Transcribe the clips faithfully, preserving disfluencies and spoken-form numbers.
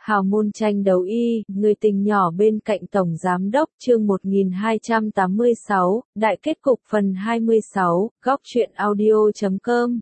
Hào môn tranh đấu y, người tình nhỏ bên cạnh Tổng Giám đốc chương một nghìn hai trăm tám mươi sáu, Đại kết cục phần hai mươi sáu, góc truyện audio chấm com.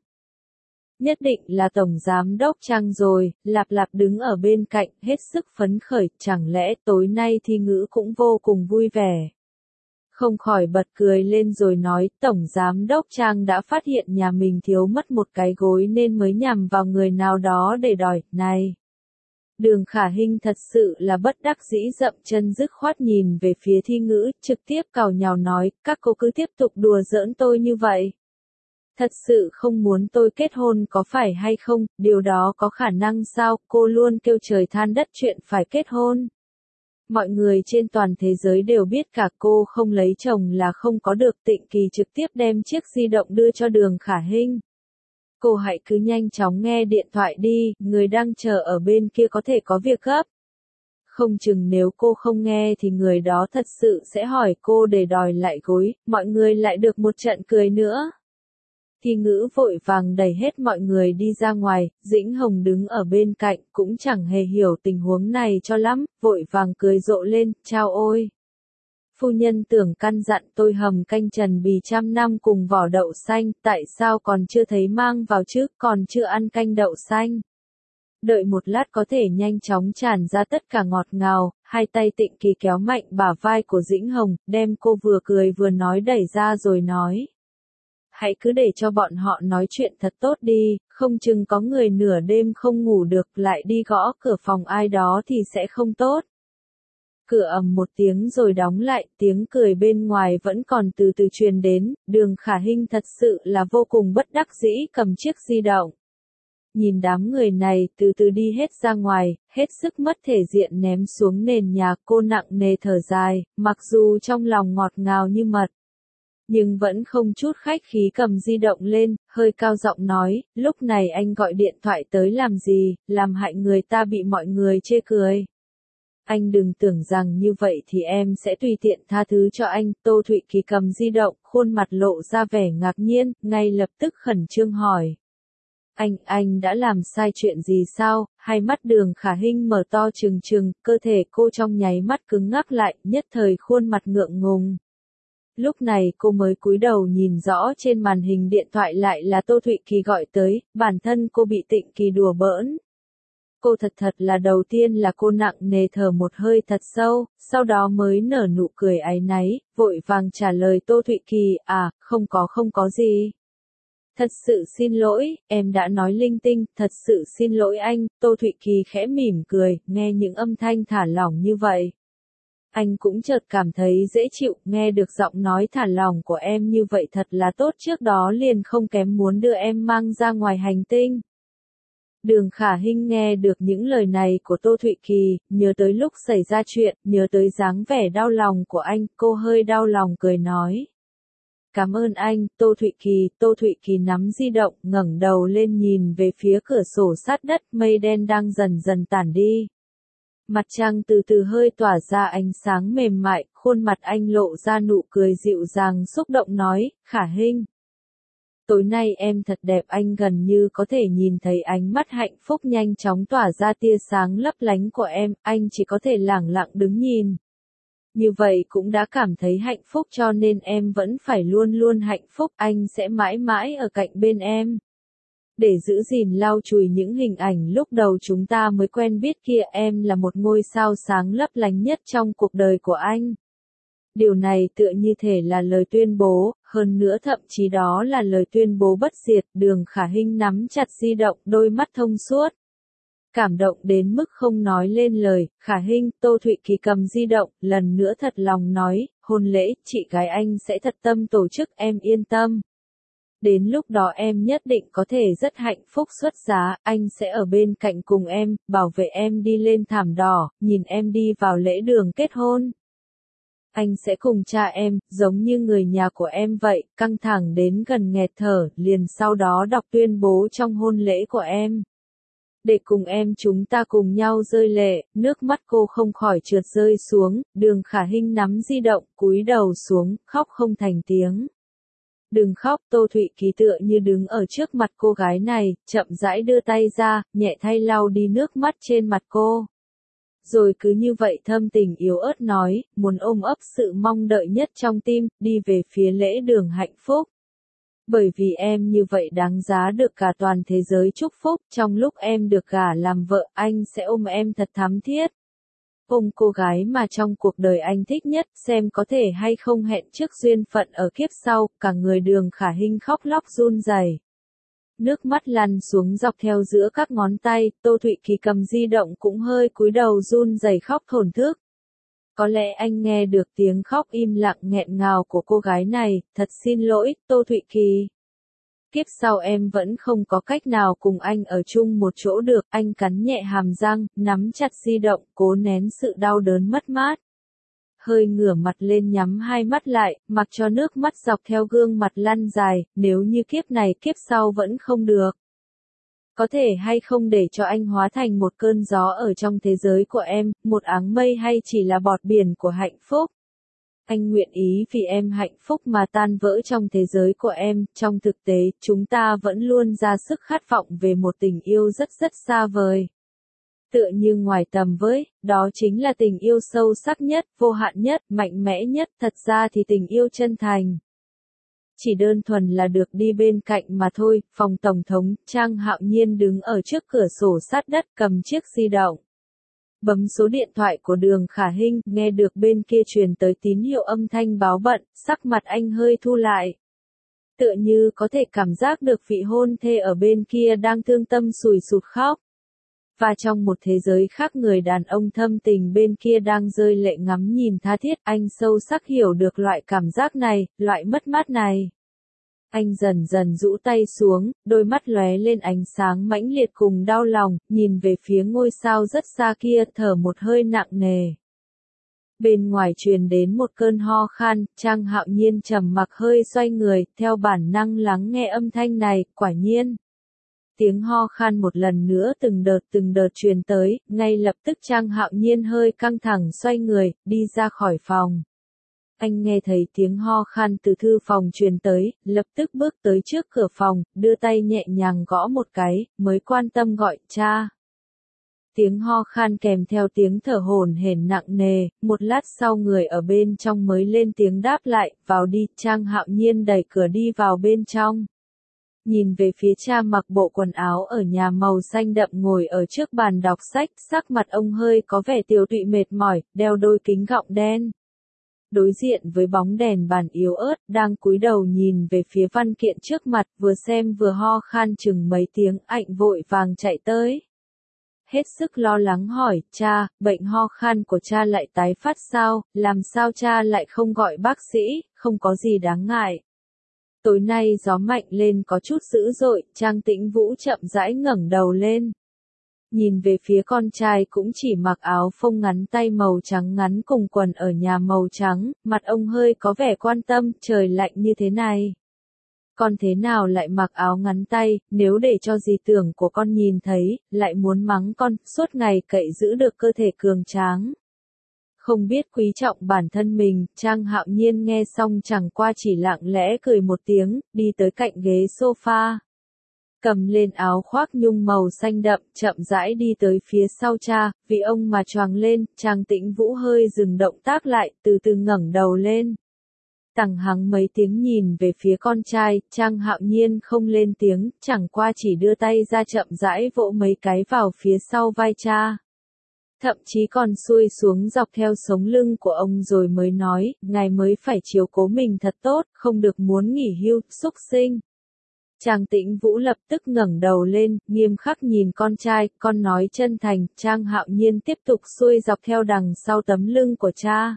Nhất định là Tổng Giám đốc Trang rồi, Lạp Lạp đứng ở bên cạnh, hết sức phấn khởi, chẳng lẽ tối nay Thi Ngữ cũng vô cùng vui vẻ. Không khỏi bật cười lên rồi nói, Tổng Giám đốc Trang đã phát hiện nhà mình thiếu mất một cái gối nên mới nhằm vào người nào đó để đòi, này. Đường Khả Hinh thật sự là bất đắc dĩ dậm chân dứt khoát nhìn về phía Thi Ngữ, trực tiếp càu nhàu nói, các cô cứ tiếp tục đùa giỡn tôi như vậy. Thật sự không muốn tôi kết hôn có phải hay không, điều đó có khả năng sao, cô luôn kêu trời than đất chuyện phải kết hôn. Mọi người trên toàn thế giới đều biết cả cô không lấy chồng là không có được. Tịnh Kỳ trực tiếp đem chiếc di động đưa cho Đường Khả Hinh. Cô hãy cứ nhanh chóng nghe điện thoại đi, người đang chờ ở bên kia có thể có việc gấp. Không chừng nếu cô không nghe thì người đó thật sự sẽ hỏi cô để đòi lại gối, mọi người lại được một trận cười nữa. Thi Ngữ vội vàng đẩy hết mọi người đi ra ngoài, Dĩnh Hồng đứng ở bên cạnh cũng chẳng hề hiểu tình huống này cho lắm, vội vàng cười rộ lên, chao ôi. Phu nhân tưởng căn dặn tôi hầm canh trần bì trăm năm cùng vỏ đậu xanh, tại sao còn chưa thấy mang vào chứ, còn chưa ăn canh đậu xanh. Đợi một lát có thể nhanh chóng tràn ra tất cả ngọt ngào, hai tay Tịnh Kỳ kéo mạnh bả vai của Dĩnh Hồng, đem cô vừa cười vừa nói đẩy ra rồi nói. Hãy cứ để cho bọn họ nói chuyện thật tốt đi, không chừng có người nửa đêm không ngủ được lại đi gõ cửa phòng ai đó thì sẽ không tốt. Cửa ầm một tiếng rồi đóng lại, tiếng cười bên ngoài vẫn còn từ từ truyền đến, Đường Khả Hinh thật sự là vô cùng bất đắc dĩ cầm chiếc di động. Nhìn đám người này từ từ đi hết ra ngoài, hết sức mất thể diện ném xuống nền nhà, cô nặng nề thở dài, mặc dù trong lòng ngọt ngào như mật. Nhưng vẫn không chút khách khí cầm di động lên, hơi cao giọng nói, lúc này anh gọi điện thoại tới làm gì, làm hại người ta bị mọi người chê cười. Anh đừng tưởng rằng như vậy thì em sẽ tùy tiện tha thứ cho anh. Tô Thụy Kỳ cầm di động, khuôn mặt lộ ra vẻ ngạc nhiên, ngay lập tức khẩn trương hỏi. Anh, anh đã làm sai chuyện gì sao? Hai mắt Đường Khả Hinh mở to trừng trừng, cơ thể cô trong nháy mắt cứng ngắc lại, nhất thời khuôn mặt ngượng ngùng. Lúc này cô mới cúi đầu nhìn rõ trên màn hình điện thoại lại là Tô Thụy Kỳ gọi tới, bản thân cô bị Tịnh Kỳ đùa bỡn. Cô thật thật là đầu tiên là cô nặng nề thở một hơi thật sâu, sau đó mới nở nụ cười áy náy, vội vàng trả lời Tô Thụy Kỳ, à, không có không có gì. Thật sự xin lỗi, em đã nói linh tinh, thật sự xin lỗi anh. Tô Thụy Kỳ khẽ mỉm cười, nghe những âm thanh thả lỏng như vậy. Anh cũng chợt cảm thấy dễ chịu, nghe được giọng nói thả lỏng của em như vậy thật là tốt, trước đó liền không kém muốn đưa em mang ra ngoài hành tinh. Đường Khả Hinh nghe được những lời này của Tô Thụy Kỳ, nhớ tới lúc xảy ra chuyện, nhớ tới dáng vẻ đau lòng của anh, cô hơi đau lòng cười nói. Cảm ơn anh, Tô Thụy Kỳ. Tô Thụy Kỳ nắm di động, ngẩng đầu lên nhìn về phía cửa sổ sát đất, mây đen đang dần dần tản đi. Mặt trăng từ từ hơi tỏa ra ánh sáng mềm mại, khuôn mặt anh lộ ra nụ cười dịu dàng xúc động nói, Khả Hinh. Tối nay em thật đẹp, anh gần như có thể nhìn thấy ánh mắt hạnh phúc nhanh chóng tỏa ra tia sáng lấp lánh của em, anh chỉ có thể lẳng lặng đứng nhìn. Như vậy cũng đã cảm thấy hạnh phúc cho nên em vẫn phải luôn luôn hạnh phúc, anh sẽ mãi mãi ở cạnh bên em. Để giữ gìn lau chùi những hình ảnh lúc đầu chúng ta mới quen biết kia, em là một ngôi sao sáng lấp lánh nhất trong cuộc đời của anh. Điều này tựa như thể là lời tuyên bố, hơn nữa thậm chí đó là lời tuyên bố bất diệt. Đường Khả Hinh nắm chặt di động, đôi mắt thông suốt. Cảm động đến mức không nói lên lời, Khả Hinh. Tô Thụy Kỳ cầm di động, lần nữa thật lòng nói, hôn lễ, chị gái anh sẽ thật tâm tổ chức, em yên tâm. Đến lúc đó em nhất định có thể rất hạnh phúc xuất giá, anh sẽ ở bên cạnh cùng em, bảo vệ em đi lên thảm đỏ, nhìn em đi vào lễ đường kết hôn. Anh sẽ cùng cha em, giống như người nhà của em vậy, căng thẳng đến gần nghẹt thở, liền sau đó đọc tuyên bố trong hôn lễ của em. Để cùng em chúng ta cùng nhau rơi lệ, nước mắt cô không khỏi trượt rơi xuống, Đường Khả Hinh nắm di động, cúi đầu xuống, khóc không thành tiếng. Đừng khóc. Tô Thụy Kỳ tựa như đứng ở trước mặt cô gái này, chậm rãi đưa tay ra, nhẹ thay lau đi nước mắt trên mặt cô. rồi cứ như vậy thâm tình yếu ớt nói, muốn ôm ấp sự mong đợi nhất trong tim, đi về phía lễ đường hạnh phúc. Bởi vì em như vậy đáng giá được cả toàn thế giới chúc phúc, trong lúc em được gả làm vợ, anh sẽ ôm em thật thắm thiết. Ôm cô gái mà trong cuộc đời anh thích nhất, xem có thể hay không hẹn trước duyên phận ở kiếp sau, cả người Đường Khả Hinh khóc lóc run rẩy. Nước mắt lăn xuống dọc theo giữa các ngón tay, Tô Thụy Kỳ cầm di động cũng hơi cúi đầu run rẩy khóc thổn thức. Có lẽ anh nghe được tiếng khóc im lặng nghẹn ngào của cô gái này, thật xin lỗi, Tô Thụy Kỳ. Kiếp sau em vẫn không có cách nào cùng anh ở chung một chỗ được, anh cắn nhẹ hàm răng, nắm chặt di động, cố nén sự đau đớn mất mát. Hơi ngửa mặt lên nhắm hai mắt lại, mặc cho nước mắt dọc theo gương mặt lăn dài, nếu như kiếp này kiếp sau vẫn không được. Có thể hay không để cho anh hóa thành một cơn gió ở trong thế giới của em, một áng mây hay chỉ là bọt biển của hạnh phúc. Anh nguyện ý vì em hạnh phúc mà tan vỡ trong thế giới của em, trong thực tế, chúng ta vẫn luôn ra sức khát vọng về một tình yêu rất rất xa vời. Tựa như ngoài tầm với, đó chính là tình yêu sâu sắc nhất, vô hạn nhất, mạnh mẽ nhất, thật ra thì tình yêu chân thành. Chỉ đơn thuần là được đi bên cạnh mà thôi, phòng tổng thống, Trang Hạo Nhiên đứng ở trước cửa sổ sát đất cầm chiếc di động. Bấm số điện thoại của Đường Khả Hinh, nghe được bên kia truyền tới tín hiệu âm thanh báo bận, sắc mặt anh hơi thu lại. Tựa như có thể cảm giác được vị hôn thê ở bên kia đang thương tâm sùi sụt khóc. Và trong một thế giới khác người đàn ông thâm tình bên kia đang rơi lệ ngắm nhìn tha thiết, anh sâu sắc hiểu được loại cảm giác này, loại mất mát này. Anh dần dần rũ tay xuống, đôi mắt lóe lên ánh sáng mãnh liệt cùng đau lòng, nhìn về phía ngôi sao rất xa kia, thở một hơi nặng nề. Bên ngoài truyền đến một cơn ho khan, Trang Hạo Nhiên trầm mặc hơi xoay người, theo bản năng lắng nghe âm thanh này, quả nhiên. Tiếng ho khan một lần nữa từng đợt từng đợt truyền tới, ngay lập tức Trang Hạo Nhiên hơi căng thẳng xoay người, đi ra khỏi phòng. Anh nghe thấy tiếng ho khan từ thư phòng truyền tới, lập tức bước tới trước cửa phòng, đưa tay nhẹ nhàng gõ một cái, mới quan tâm gọi, cha. Tiếng ho khan kèm theo tiếng thở hổn hển nặng nề, một lát sau người ở bên trong mới lên tiếng đáp lại, vào đi, Trang Hạo Nhiên đẩy cửa đi vào bên trong. Nhìn về phía cha mặc bộ quần áo ở nhà màu xanh đậm ngồi ở trước bàn đọc sách, sắc mặt ông hơi có vẻ tiều tụy mệt mỏi, đeo đôi kính gọng đen. Đối diện với bóng đèn bàn yếu ớt, đang cúi đầu nhìn về phía văn kiện trước mặt, vừa xem vừa ho khan chừng mấy tiếng, Hạnh vội vàng chạy tới. Hết sức lo lắng hỏi, cha, bệnh ho khan của cha lại tái phát sao, làm sao cha lại không gọi bác sĩ, không có gì đáng ngại. Tối nay gió mạnh lên có chút dữ dội, Trang Tĩnh Vũ chậm rãi ngẩng đầu lên. Nhìn về phía con trai cũng chỉ mặc áo phông ngắn tay màu trắng ngắn cùng quần ở nhà màu trắng, mặt ông hơi có vẻ quan tâm, trời lạnh như thế này. Con thế nào lại mặc áo ngắn tay, nếu để cho dì tưởng của con nhìn thấy, lại muốn mắng con, suốt ngày cậy giữ được cơ thể cường tráng. Không biết quý trọng bản thân mình, Trang Hạo Nhiên nghe xong chẳng qua chỉ lặng lẽ cười một tiếng, đi tới cạnh ghế sofa. Cầm lên áo khoác nhung màu xanh đậm, chậm rãi đi tới phía sau cha, vì ông mà choàng lên, Trang Tĩnh Vũ hơi dừng động tác lại, từ từ ngẩng đầu lên. Tằng hắng mấy tiếng nhìn về phía con trai, Trang Hạo Nhiên không lên tiếng, chẳng qua chỉ đưa tay ra chậm rãi vỗ mấy cái vào phía sau vai cha. Thậm chí còn xuôi xuống dọc theo sống lưng của ông rồi mới nói, ngài mới phải chiếu cố mình thật tốt, không được muốn nghỉ hưu, xúc sinh. Trang Tĩnh Vũ lập tức ngẩng đầu lên, nghiêm khắc nhìn con trai, con nói chân thành, Trang Hạo Nhiên tiếp tục xuôi dọc theo đằng sau tấm lưng của cha.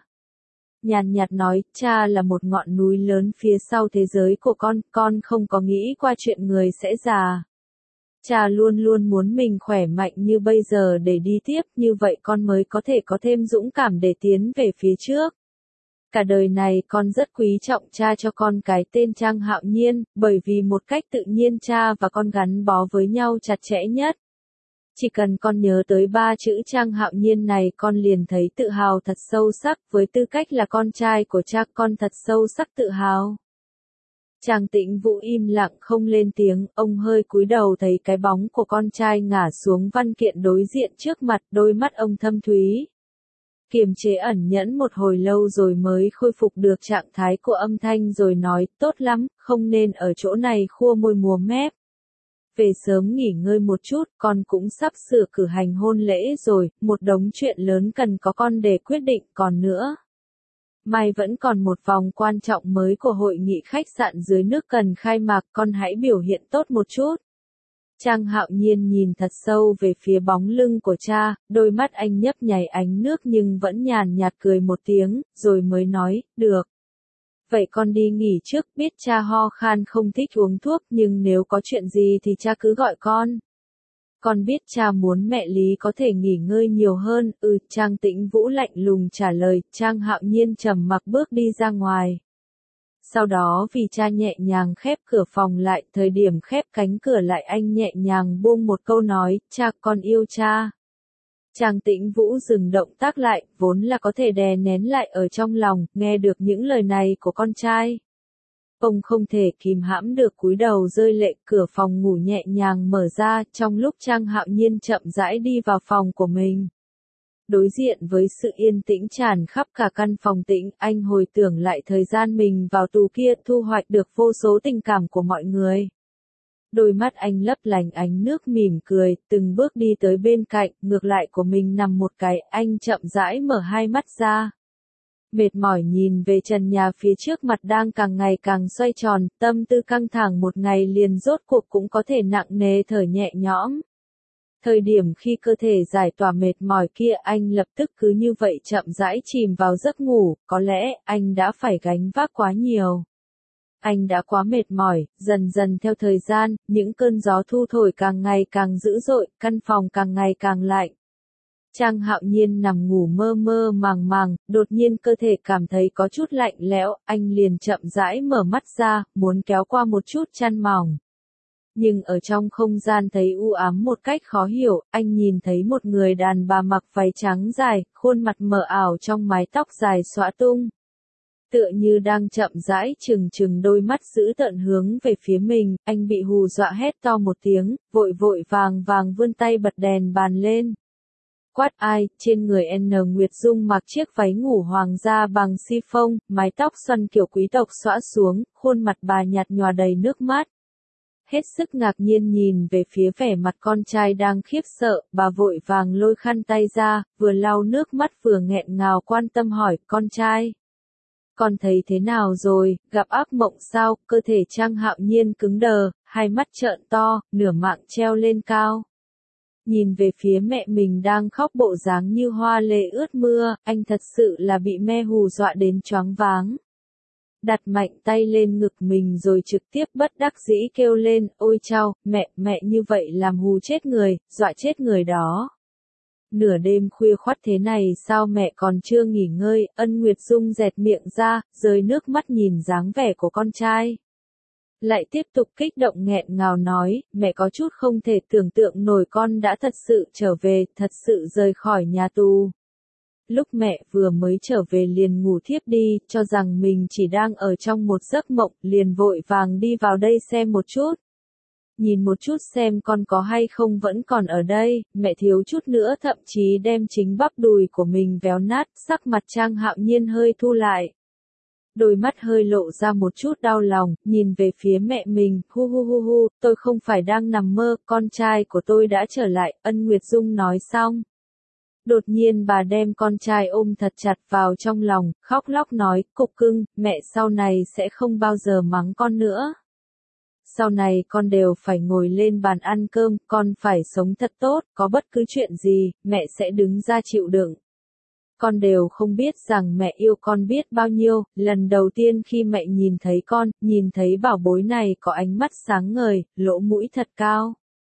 Nhàn nhạt nói, cha là một ngọn núi lớn phía sau thế giới của con, con không có nghĩ qua chuyện người sẽ già. Cha luôn luôn muốn mình khỏe mạnh như bây giờ để đi tiếp, như vậy con mới có thể có thêm dũng cảm để tiến về phía trước. Cả đời này con rất quý trọng cha cho con cái tên Trang Hạo Nhiên, bởi vì một cách tự nhiên cha và con gắn bó với nhau chặt chẽ nhất. Chỉ cần con nhớ tới ba chữ Trang Hạo Nhiên này con liền thấy tự hào thật sâu sắc, với tư cách là con trai của cha con thật sâu sắc tự hào. Trang Tĩnh Vũ im lặng không lên tiếng, ông hơi cúi đầu thấy cái bóng của con trai ngả xuống văn kiện đối diện trước mặt, đôi mắt ông thâm thúy. Kiềm chế ẩn nhẫn một hồi lâu rồi mới khôi phục được trạng thái của âm thanh rồi nói, tốt lắm, không nên ở chỗ này khua môi múa mép. Về sớm nghỉ ngơi một chút, con cũng sắp sửa cử hành hôn lễ rồi, một đống chuyện lớn cần có con để quyết định, còn nữa. Mai vẫn còn một vòng quan trọng mới của hội nghị khách sạn dưới nước cần khai mạc, con hãy biểu hiện tốt một chút. Trang Hạo Nhiên nhìn thật sâu về phía bóng lưng của cha, đôi mắt anh nhấp nháy ánh nước nhưng vẫn nhàn nhạt cười một tiếng, rồi mới nói, được. Vậy con đi nghỉ trước, biết cha ho khan không thích uống thuốc nhưng nếu có chuyện gì thì cha cứ gọi con. Con biết cha muốn mẹ Lý có thể nghỉ ngơi nhiều hơn, ừ, Trang Tĩnh Vũ lạnh lùng trả lời, Trang Hạo Nhiên trầm mặc bước đi ra ngoài. Sau đó vì cha nhẹ nhàng khép cửa phòng lại, thời điểm khép cánh cửa lại anh nhẹ nhàng buông một câu nói, cha con yêu cha. Trang Tĩnh Vũ dừng động tác lại, vốn là có thể đè nén lại ở trong lòng, nghe được những lời này của con trai. Ông không thể kìm hãm được cúi đầu rơi lệ, cửa phòng ngủ nhẹ nhàng mở ra, trong lúc Trang Hạo Nhiên chậm rãi đi vào phòng của mình. Đối diện với sự yên tĩnh tràn khắp cả căn phòng tĩnh, anh hồi tưởng lại thời gian mình vào tù kia thu hoạch được vô số tình cảm của mọi người. Đôi mắt anh lấp lánh ánh nước mỉm cười, từng bước đi tới bên cạnh, ngược lại của mình nằm một cái, anh chậm rãi mở hai mắt ra. Mệt mỏi nhìn về trần nhà phía trước mặt đang càng ngày càng xoay tròn, tâm tư căng thẳng một ngày liền rốt cuộc cũng có thể nặng nề thở nhẹ nhõm. Thời điểm khi cơ thể giải tỏa mệt mỏi kia anh lập tức cứ như vậy chậm rãi chìm vào giấc ngủ, có lẽ anh đã phải gánh vác quá nhiều. Anh đã quá mệt mỏi, dần dần theo thời gian, những cơn gió thu thổi càng ngày càng dữ dội, căn phòng càng ngày càng lạnh. Trang Hạo Nhiên nằm ngủ mơ mơ màng màng, đột nhiên cơ thể cảm thấy có chút lạnh lẽo, anh liền chậm rãi mở mắt ra, muốn kéo qua một chút chăn mỏng. Nhưng ở trong không gian thấy u ám một cách khó hiểu, anh nhìn thấy một người đàn bà mặc váy trắng dài, khuôn mặt mờ ảo trong mái tóc dài xõa tung. Tựa như đang chậm rãi trừng trừng đôi mắt dữ tợn hướng về phía mình, anh bị hù dọa hét to một tiếng, vội vội vàng vàng vươn tay bật đèn bàn lên. Quát ai, trên người N Nguyệt Dung mặc chiếc váy ngủ hoàng gia bằng chiffon, mái tóc xoăn kiểu quý tộc xõa xuống, khuôn mặt bà nhạt nhòa đầy nước mắt. Hết sức ngạc nhiên nhìn về phía vẻ mặt con trai đang khiếp sợ, bà vội vàng lôi khăn tay ra, vừa lau nước mắt vừa nghẹn ngào quan tâm hỏi, con trai. Con thấy thế nào rồi, gặp ác mộng sao, cơ thể Trang Hạo Nhiên cứng đờ, hai mắt trợn to, nửa mạng treo lên cao. Nhìn về phía mẹ mình đang khóc bộ dáng như hoa lê ướt mưa, anh thật sự là bị me hù dọa đến choáng váng. Đặt mạnh tay lên ngực mình rồi trực tiếp bất đắc dĩ kêu lên, ôi chao, mẹ, mẹ như vậy làm hù chết người, dọa chết người đó. Nửa đêm khuya khoắt thế này sao mẹ còn chưa nghỉ ngơi, Ân Nguyệt Dung dẹt miệng ra, rơi nước mắt nhìn dáng vẻ của con trai. Lại tiếp tục kích động nghẹn ngào nói, mẹ có chút không thể tưởng tượng nổi con đã thật sự trở về, thật sự rời khỏi nhà tù. Lúc mẹ vừa mới trở về liền ngủ thiếp đi, cho rằng mình chỉ đang ở trong một giấc mộng, liền vội vàng đi vào đây xem một chút. Nhìn một chút xem con có hay không vẫn còn ở đây, mẹ thiếu chút nữa thậm chí đem chính bắp đùi của mình véo nát, sắc mặt Trang Hạo Nhiên hơi thu lại. Đôi mắt hơi lộ ra một chút đau lòng, nhìn về phía mẹ mình, hu hu hu hu, tôi không phải đang nằm mơ, con trai của tôi đã trở lại, Ân Nguyệt Dung nói xong. Đột nhiên bà đem con trai ôm thật chặt vào trong lòng, khóc lóc nói, cục cưng, mẹ sau này sẽ không bao giờ mắng con nữa. Sau này con đều phải ngồi lên bàn ăn cơm, con phải sống thật tốt, có bất cứ chuyện gì, mẹ sẽ đứng ra chịu đựng. Con đều không biết rằng mẹ yêu con biết bao nhiêu, lần đầu tiên khi mẹ nhìn thấy con, nhìn thấy bảo bối này có ánh mắt sáng ngời, lỗ mũi thật cao.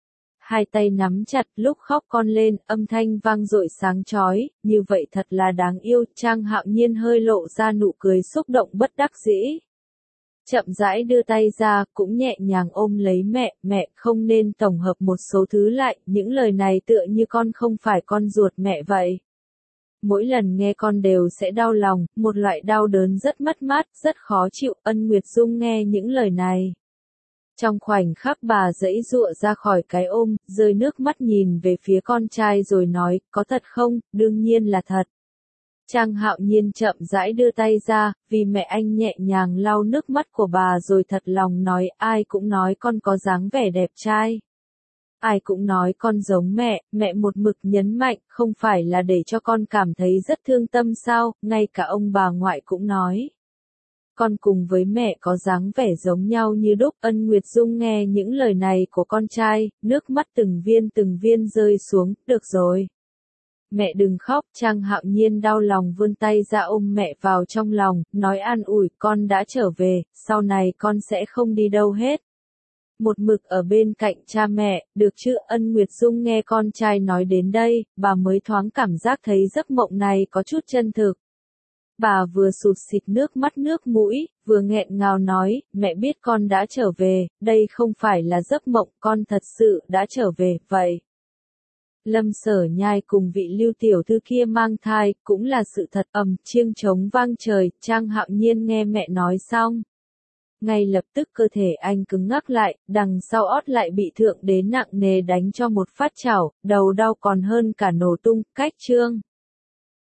Hai tay nắm chặt lúc khóc con lên, âm thanh vang dội sáng chói, như vậy thật là đáng yêu, Trang Hạo Nhiên hơi lộ ra nụ cười xúc động bất đắc dĩ. Chậm rãi đưa tay ra, cũng nhẹ nhàng ôm lấy mẹ, mẹ không nên tổng hợp một số thứ lại, những lời này tựa như con không phải con ruột mẹ vậy. mỗi lần nghe con đều sẽ đau lòng, một loại đau đớn rất mất mát, rất khó chịu. Ân Nguyệt Dung nghe những lời này. Trong khoảnh khắc bà giãy giụa ra khỏi cái ôm, rơi nước mắt nhìn về phía con trai rồi nói, có thật không? Đương nhiên là thật. Trang Hạo Nhiên chậm rãi đưa tay ra, vì mẹ anh nhẹ nhàng lau nước mắt của bà rồi thật lòng nói, ai cũng nói con có dáng vẻ đẹp trai. Ai cũng nói con giống mẹ, mẹ một mực nhấn mạnh, không phải là để cho con cảm thấy rất thương tâm sao, ngay cả ông bà ngoại cũng nói. Con cùng với mẹ có dáng vẻ giống nhau như đúc. Ân Nguyệt Dung nghe những lời này của con trai, nước mắt từng viên từng viên rơi xuống, được rồi. Mẹ đừng khóc, Trang Hạo Nhiên đau lòng vươn tay ra ôm mẹ vào trong lòng, nói an ủi, con đã trở về, sau này con sẽ không đi đâu hết. Một mực ở bên cạnh cha mẹ, được chứ? Ân Nguyệt Dung nghe con trai nói đến đây, bà mới thoáng cảm giác thấy giấc mộng này có chút chân thực. Bà vừa sụt xịt nước mắt nước mũi, vừa nghẹn ngào nói, mẹ biết con đã trở về, đây không phải là giấc mộng, con thật sự đã trở về, vậy. Lâm Sở Nhai cùng vị Lưu tiểu thư kia mang thai, cũng là sự thật. Ầm, chiêng trống vang trời. Trang Hạo Nhiên nghe mẹ nói xong, ngay lập tức cơ thể anh cứng ngắc lại, đằng sau ót lại bị thượng đế nặng nề đánh cho một phát chảo, đầu đau còn hơn cả nổ tung. Cách chương